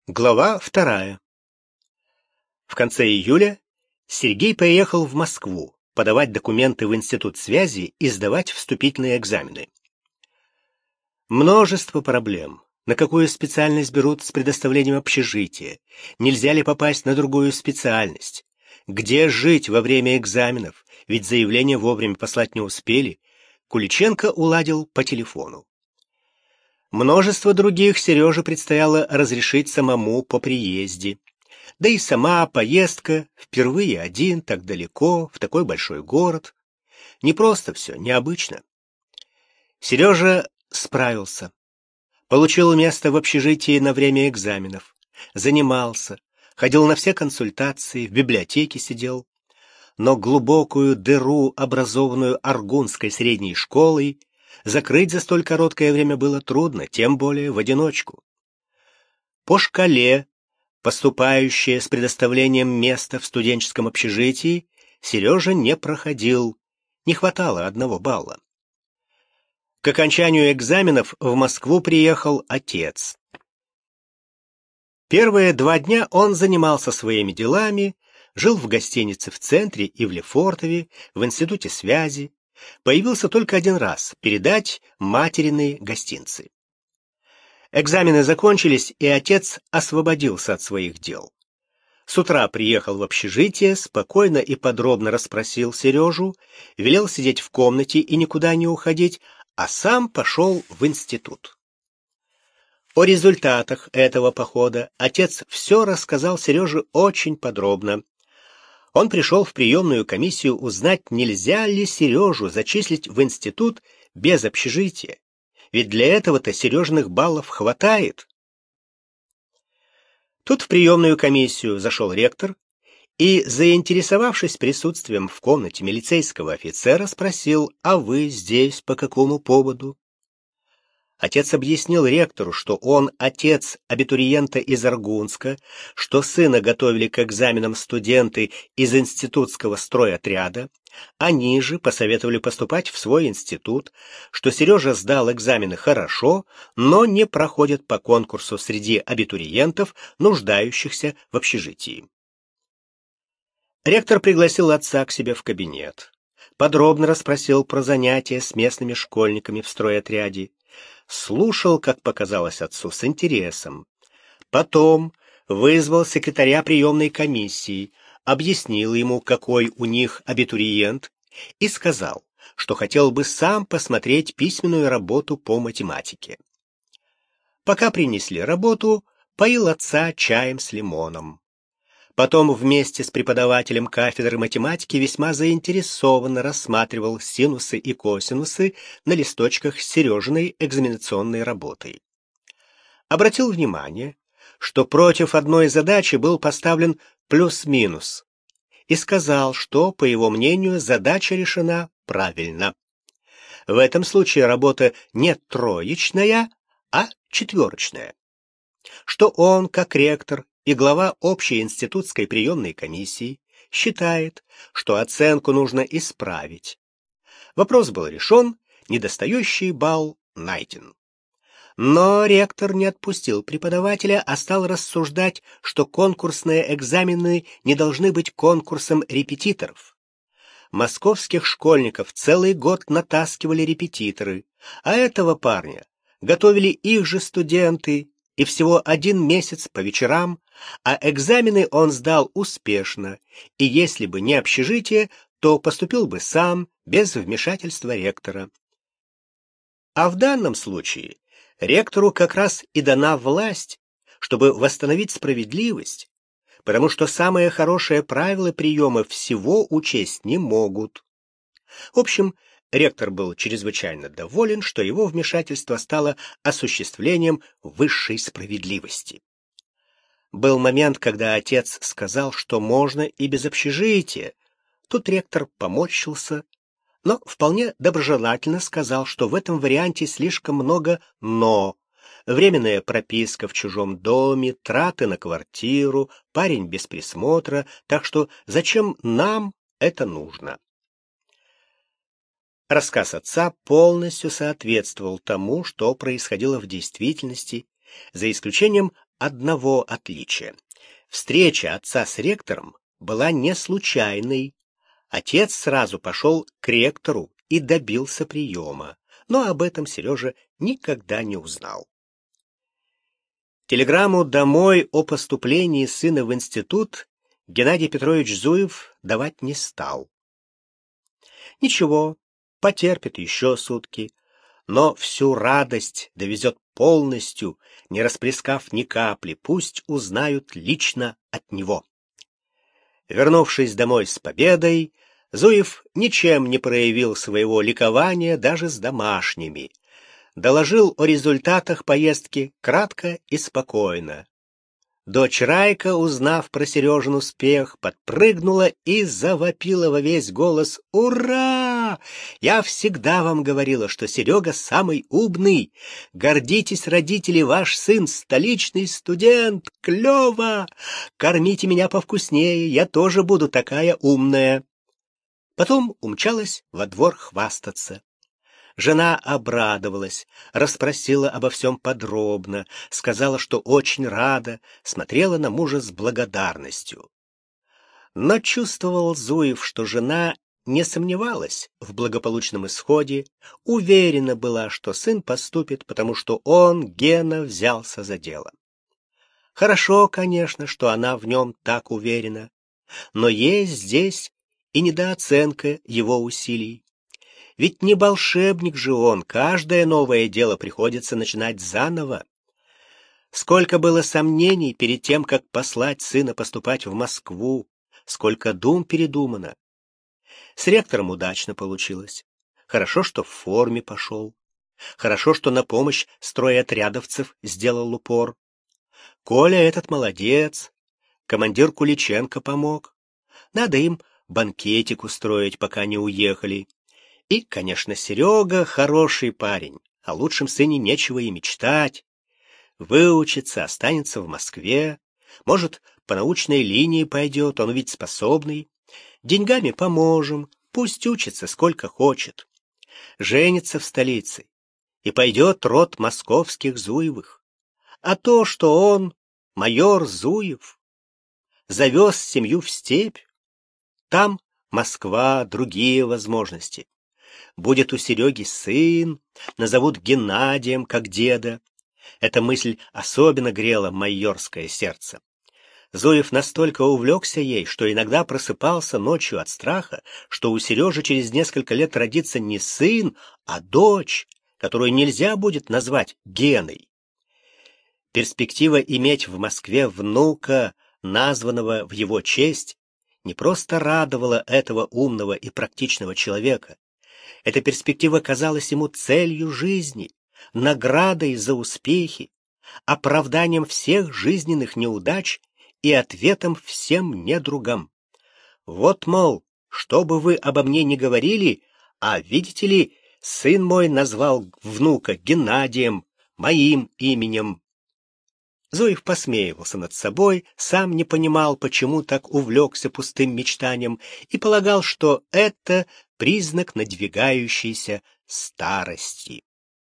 Глава 2. В конце июля Сергей поехал в Москву подавать документы в Институт связи и сдавать вступительные экзамены. Множество проблем. На какую специальность берут с предоставлением общежития? Нельзя ли попасть на другую специальность? Где жить во время экзаменов? Ведь заявление вовремя послать не успели. Куличенко уладил по телефону. Множество других Сереже предстояло разрешить самому по приезде. Да и сама поездка, впервые один, так далеко, в такой большой город. Не просто все, необычно. Сережа справился. Получил место в общежитии на время экзаменов. Занимался, ходил на все консультации, в библиотеке сидел. Но глубокую дыру, образованную Аргунской средней школой, закрыть за столь короткое время было трудно, тем более в одиночку. По шкале, поступающей с предоставлением места в студенческом общежитии, Сережа не проходил, не хватало 1 балла. К окончанию экзаменов в Москву приехал отец. Первые 2 дня он занимался своими делами, жил в гостинице в центре и в Лефортове, в Институте связи. Появился только 1 раз — передать материны гостинцы. Экзамены закончились, и отец освободился от своих дел. С утра приехал в общежитие, спокойно и подробно расспросил Сережу, велел сидеть в комнате и никуда не уходить, а сам пошел в институт. О результатах этого похода отец все рассказал Сереже очень подробно. Он пришел в приемную комиссию узнать, нельзя ли Сережу зачислить в институт без общежития, ведь для этого-то Сережиных баллов хватает. Тут в приемную комиссию зашел ректор и, заинтересовавшись присутствием в комнате милицейского офицера, спросил: «А вы здесь по какому поводу?» Отец объяснил ректору, что он отец абитуриента из Аргунска, что сына готовили к экзаменам студенты из институтского стройотряда, они же посоветовали поступать в свой институт, что Сережа сдал экзамены хорошо, но не проходит по конкурсу среди абитуриентов, нуждающихся в общежитии. Ректор пригласил отца к себе в кабинет, подробно расспросил про занятия с местными школьниками в стройотряде, слушал, как показалось отцу, с интересом. Потом вызвал секретаря приемной комиссии, объяснил ему, какой у них абитуриент, и сказал, что хотел бы сам посмотреть письменную работу по математике. Пока принесли работу, поил отца чаем с лимоном. Потом вместе с преподавателем кафедры математики весьма заинтересованно рассматривал синусы и косинусы на листочках с Сережиной экзаменационной работой. Обратил внимание, что против одной задачи был поставлен плюс-минус, и сказал, что, по его мнению, задача решена правильно. В этом случае работа не троечная, а четверочная. Что он, как ректор и глава общей институтской приемной комиссии, считает, что оценку нужно исправить. Вопрос был решен, недостающий балл найден. Но ректор не отпустил преподавателя, а стал рассуждать, что конкурсные экзамены не должны быть конкурсом репетиторов. Московских школьников целый год натаскивали репетиторы, а этого парня готовили их же студенты, и всего 1 месяц по вечерам, а экзамены он сдал успешно, и если бы не общежитие, то поступил бы сам, без вмешательства ректора. А в данном случае ректору как раз и дана власть, чтобы восстановить справедливость, потому что самые хорошие правила приема всего учесть не могут. В общем, ректор был чрезвычайно доволен, что его вмешательство стало осуществлением высшей справедливости. Был момент, когда отец сказал, что можно и без общежития. Тут ректор поморщился, но вполне доброжелательно сказал, что в этом варианте слишком много «но». Временная прописка в чужом доме, траты на квартиру, парень без присмотра, так что зачем нам это нужно? Рассказ отца полностью соответствовал тому, что происходило в действительности, за исключением одного отличия. Встреча отца с ректором была не случайной. Отец сразу пошел к ректору и добился приема, но об этом Сережа никогда не узнал. Телеграмму домой о поступлении сына в институт Геннадий Петрович Зуев давать не стал. Ничего, потерпит еще сутки, но всю радость довезет полностью, не расплескав ни капли, пусть узнают лично от него. Вернувшись домой с победой, Зуев ничем не проявил своего ликования даже с домашними. Доложил о результатах поездки кратко и спокойно. Дочь Райка, узнав про Сережин успех, подпрыгнула и завопила во весь голос: «Ура! Я всегда вам говорила, что Серега самый умный! Гордитесь, родители, ваш сын столичный студент! Клево! Кормите меня повкуснее, я тоже буду такая умная!» Потом умчалась во двор хвастаться. Жена обрадовалась, расспросила обо всем подробно, сказала, что очень рада, смотрела на мужа с благодарностью. Но чувствовал Зуев, что жена не сомневалась в благополучном исходе, уверена была, что сын поступит, потому что он, Гена, взялся за дело. Хорошо, конечно, что она в нем так уверена, но есть здесь и недооценка его усилий. Ведь не волшебник же он, каждое новое дело приходится начинать заново. Сколько было сомнений перед тем, как послать сына поступать в Москву, сколько дум передумано. С ректором удачно получилось. Хорошо, что в форме пошел. Хорошо, что на помощь стройотрядовцев сделал упор. Коля этот молодец. Командир Куличенко помог. Надо им банкетик устроить, пока не уехали. И, конечно, Серега хороший парень, о лучшем сыне нечего и мечтать. Выучится, останется в Москве, может, по научной линии пойдет, он ведь способный. Деньгами поможем, пусть учится сколько хочет. Женится в столице, и пойдет род московских Зуевых. А то, что он майор Зуев, завез семью в степь, там Москва, другие возможности. Будет у Сереги сын, назовут Геннадием, как деда. Эта мысль особенно грела майорское сердце. Зуев настолько увлекся ей, что иногда просыпался ночью от страха, что у Сережи через несколько лет родится не сын, а дочь, которую нельзя будет назвать Геной. Перспектива иметь в Москве внука, названного в его честь, не просто радовала этого умного и практичного человека. Эта перспектива казалась ему целью жизни, наградой за успехи, оправданием всех жизненных неудач и ответом всем недругам. Вот, мол, что бы вы обо мне ни говорили, а, видите ли, сын мой назвал внука Геннадием, моим именем. Зуев посмеивался над собой, сам не понимал, почему так увлекся пустым мечтанием, и полагал, что это признак надвигающейся старости.